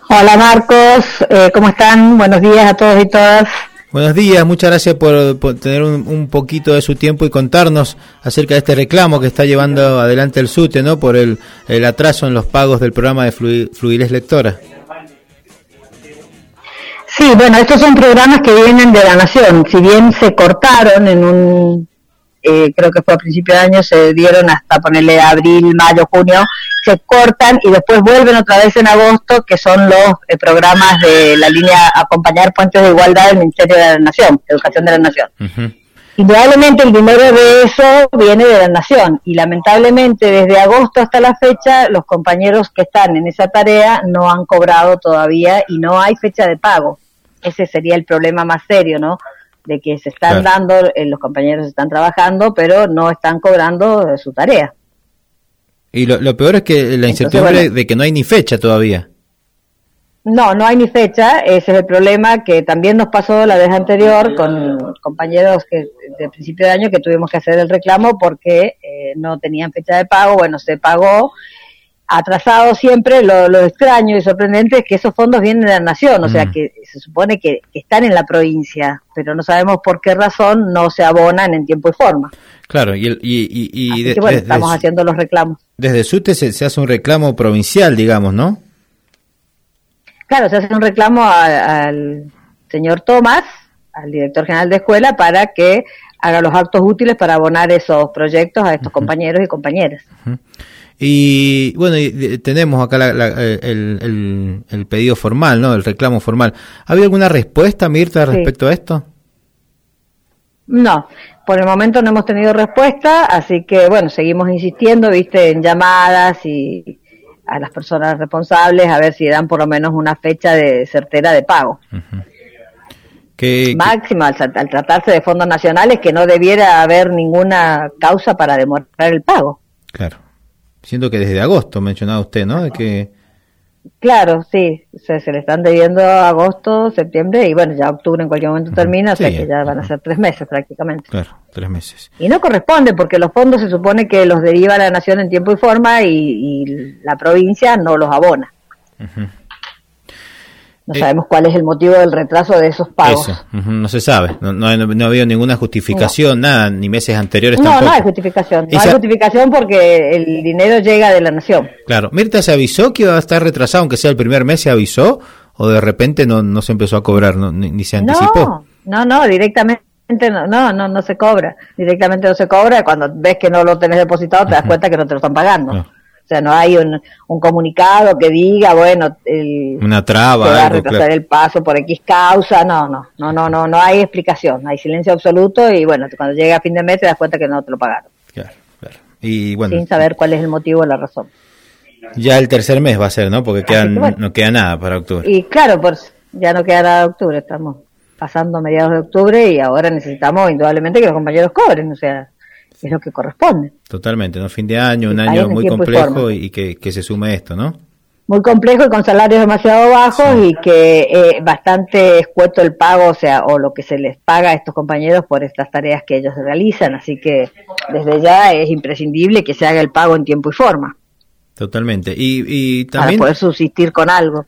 Hola Marcos, ¿cómo están? Buenos días a todos y todas. Buenos días, muchas gracias por tener un poquito de su tiempo y contarnos acerca de este reclamo que está llevando adelante el SUTE, ¿no? Por el atraso en los pagos del programa de Fluidez Lectora. Sí, bueno, estos son programas que vienen de la Nación. Si bien se cortaron creo que fue a principios de año, se dieron hasta ponerle abril, mayo, junio, se cortan y después vuelven otra vez en agosto, que son los programas de la línea Acompañar Puentes de Igualdad del Ministerio de la Nación, Educación de la Nación. Uh-huh. Indudablemente el dinero de eso viene de la Nación y lamentablemente desde agosto hasta la fecha los compañeros que están en esa tarea no han cobrado todavía y no hay fecha de pago. Ese sería el problema más serio, ¿no? De que se están dando, los compañeros están trabajando, pero no están cobrando su tarea. Y lo peor es que la incertidumbre de que no hay ni fecha todavía. No hay ni fecha, ese es el problema que también nos pasó la vez anterior con compañeros que de principio de año que tuvimos que hacer el reclamo porque no tenían fecha de pago. Bueno, se pagó atrasado siempre. Lo extraño y sorprendente es que esos fondos vienen de la Nación, o sea que se supone que están en la provincia, pero no sabemos por qué razón no se abonan en tiempo y forma. Claro, estamos haciendo los reclamos. Desde SUTE se hace un reclamo provincial, digamos, ¿no? Claro, se hace un reclamo al señor Tomás, al director general de escuela, para que haga los actos útiles para abonar esos proyectos a estos compañeros y compañeras. Y bueno, tenemos acá el pedido formal, ¿no? El reclamo formal. ¿Ha habido alguna respuesta, Mirta, respecto a esto? No, por el momento no hemos tenido respuesta, así que bueno, seguimos insistiendo, en llamadas y a las personas responsables a ver si dan por lo menos una fecha certera de pago. Máxima, al tratarse de fondos nacionales, que no debiera haber ninguna causa para demorar el pago. Claro. Siento que desde agosto mencionaba usted, ¿no? De que... Claro, sí, se le están debiendo agosto, septiembre y bueno, ya octubre en cualquier momento termina, o sea que ya van a ser 3 meses prácticamente. Claro, 3 meses. Y no corresponde porque los fondos se supone que los deriva la Nación en tiempo y forma y la provincia no los abona. Uh-huh. No sabemos cuál es el motivo del retraso de esos pagos. Eso, no se sabe, no ha habido ninguna justificación, nada, ni meses anteriores tampoco. No hay justificación, hay justificación porque el dinero llega de la Nación. Claro, Mirta, ¿se avisó que iba a estar retrasado, aunque sea el primer mes, se avisó? ¿O de repente no se empezó a cobrar, ni se anticipó? No, directamente no se cobra, directamente no se cobra, cuando ves que no lo tenés depositado te das cuenta que no te lo están pagando. No. O sea, no hay un comunicado que diga, bueno, una traba, se va a retrasar el paso por X causa, no hay explicación, hay silencio absoluto y bueno, cuando llega a fin de mes te das cuenta que no te lo pagaron. Claro. Y bueno, sin saber cuál es el motivo o la razón. Ya el tercer mes va a ser, ¿no? Porque no queda nada para octubre. Y claro, pues ya no queda nada de octubre, estamos pasando mediados de octubre y ahora necesitamos indudablemente que los compañeros cobren, o sea, es lo que corresponde. Totalmente, ¿no? Fin de año, un año muy complejo y que se sume esto, ¿no? Muy complejo y con salarios demasiado bajos y que bastante escueto el pago, o lo que se les paga a estos compañeros por estas tareas que ellos realizan, así que desde ya es imprescindible que se haga el pago en tiempo y forma. Totalmente, y también... Para poder subsistir con algo.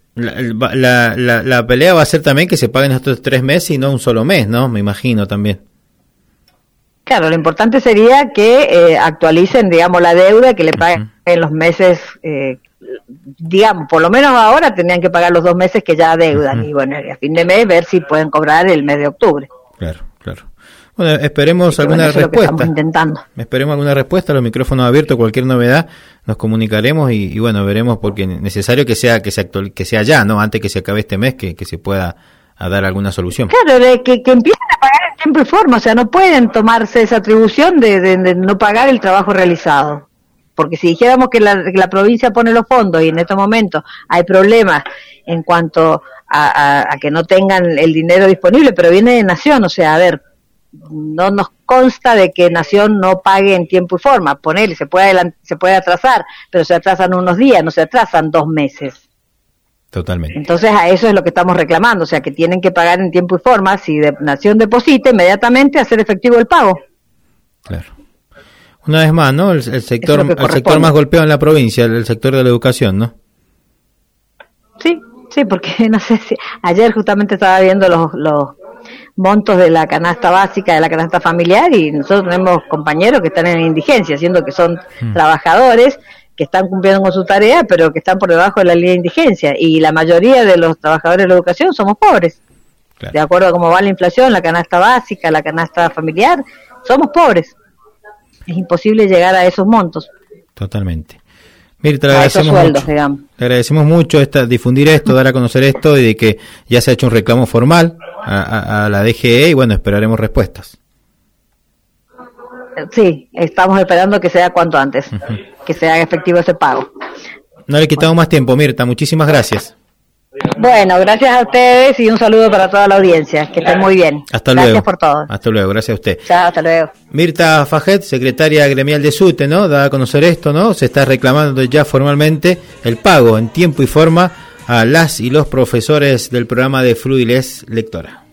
La pelea va a ser también que se paguen estos 3 meses y no un solo mes, ¿no? Me imagino también. Claro, lo importante sería que actualicen, digamos, la deuda, que le paguen en los meses, digamos, por lo menos ahora tendrían que pagar los 2 meses que ya adeudan, y bueno, a fin de mes ver si pueden cobrar el mes de octubre. Claro. Bueno, esperemos alguna respuesta. Estamos intentando. Esperemos alguna respuesta, los micrófonos abiertos, cualquier novedad nos comunicaremos y bueno, veremos, porque es necesario que sea ya, ¿no? Antes que se acabe este mes, que se pueda dar alguna solución. Claro, que empiecen a pagar en tiempo y forma, o sea, no pueden tomarse esa atribución de no pagar el trabajo realizado. Porque si dijéramos que la provincia pone los fondos y en estos momentos hay problemas en cuanto a que no tengan el dinero disponible, pero viene de Nación, o sea, a ver, no nos consta de que Nación no pague en tiempo y forma. Ponele, se puede atrasar, pero se atrasan unos días, no se atrasan 2 meses. Totalmente. Entonces a eso es lo que estamos reclamando, o sea que tienen que pagar en tiempo y forma. Si Nación deposita, inmediatamente hacer efectivo el pago. Claro. Una vez más, ¿no? El sector más golpeado en la provincia, el sector de la educación, ¿no? Sí, Sí, porque no sé si ayer justamente estaba viendo los montos de la canasta básica, de la canasta familiar, y nosotros tenemos compañeros que están en indigencia, siendo que son trabajadores que están cumpliendo con su tarea, pero que están por debajo de la línea de indigencia, y la mayoría de los trabajadores de la educación somos pobres. Claro. De acuerdo a cómo va la inflación, la canasta básica, la canasta familiar, somos pobres. Es imposible llegar a esos montos. Totalmente. Mirta, le agradecemos sueldos, mucho. Digamos. Le agradecemos mucho difundir esto, dar a conocer esto, y de que ya se ha hecho un reclamo formal a la DGE, y bueno, esperaremos respuestas. Sí, estamos esperando que sea cuanto antes, que sea efectivo ese pago. No le quitamos más tiempo, Mirta, muchísimas gracias. Bueno, gracias a ustedes y un saludo para toda la audiencia, que estén muy bien. Hasta luego. Gracias por todo. Hasta luego, gracias a usted. Chao, hasta luego. Mirta Fajet, secretaria gremial de SUTE, ¿no? Da a conocer esto, ¿no? Se está reclamando ya formalmente el pago en tiempo y forma a las y los profesores del programa de Fluidez Lectora.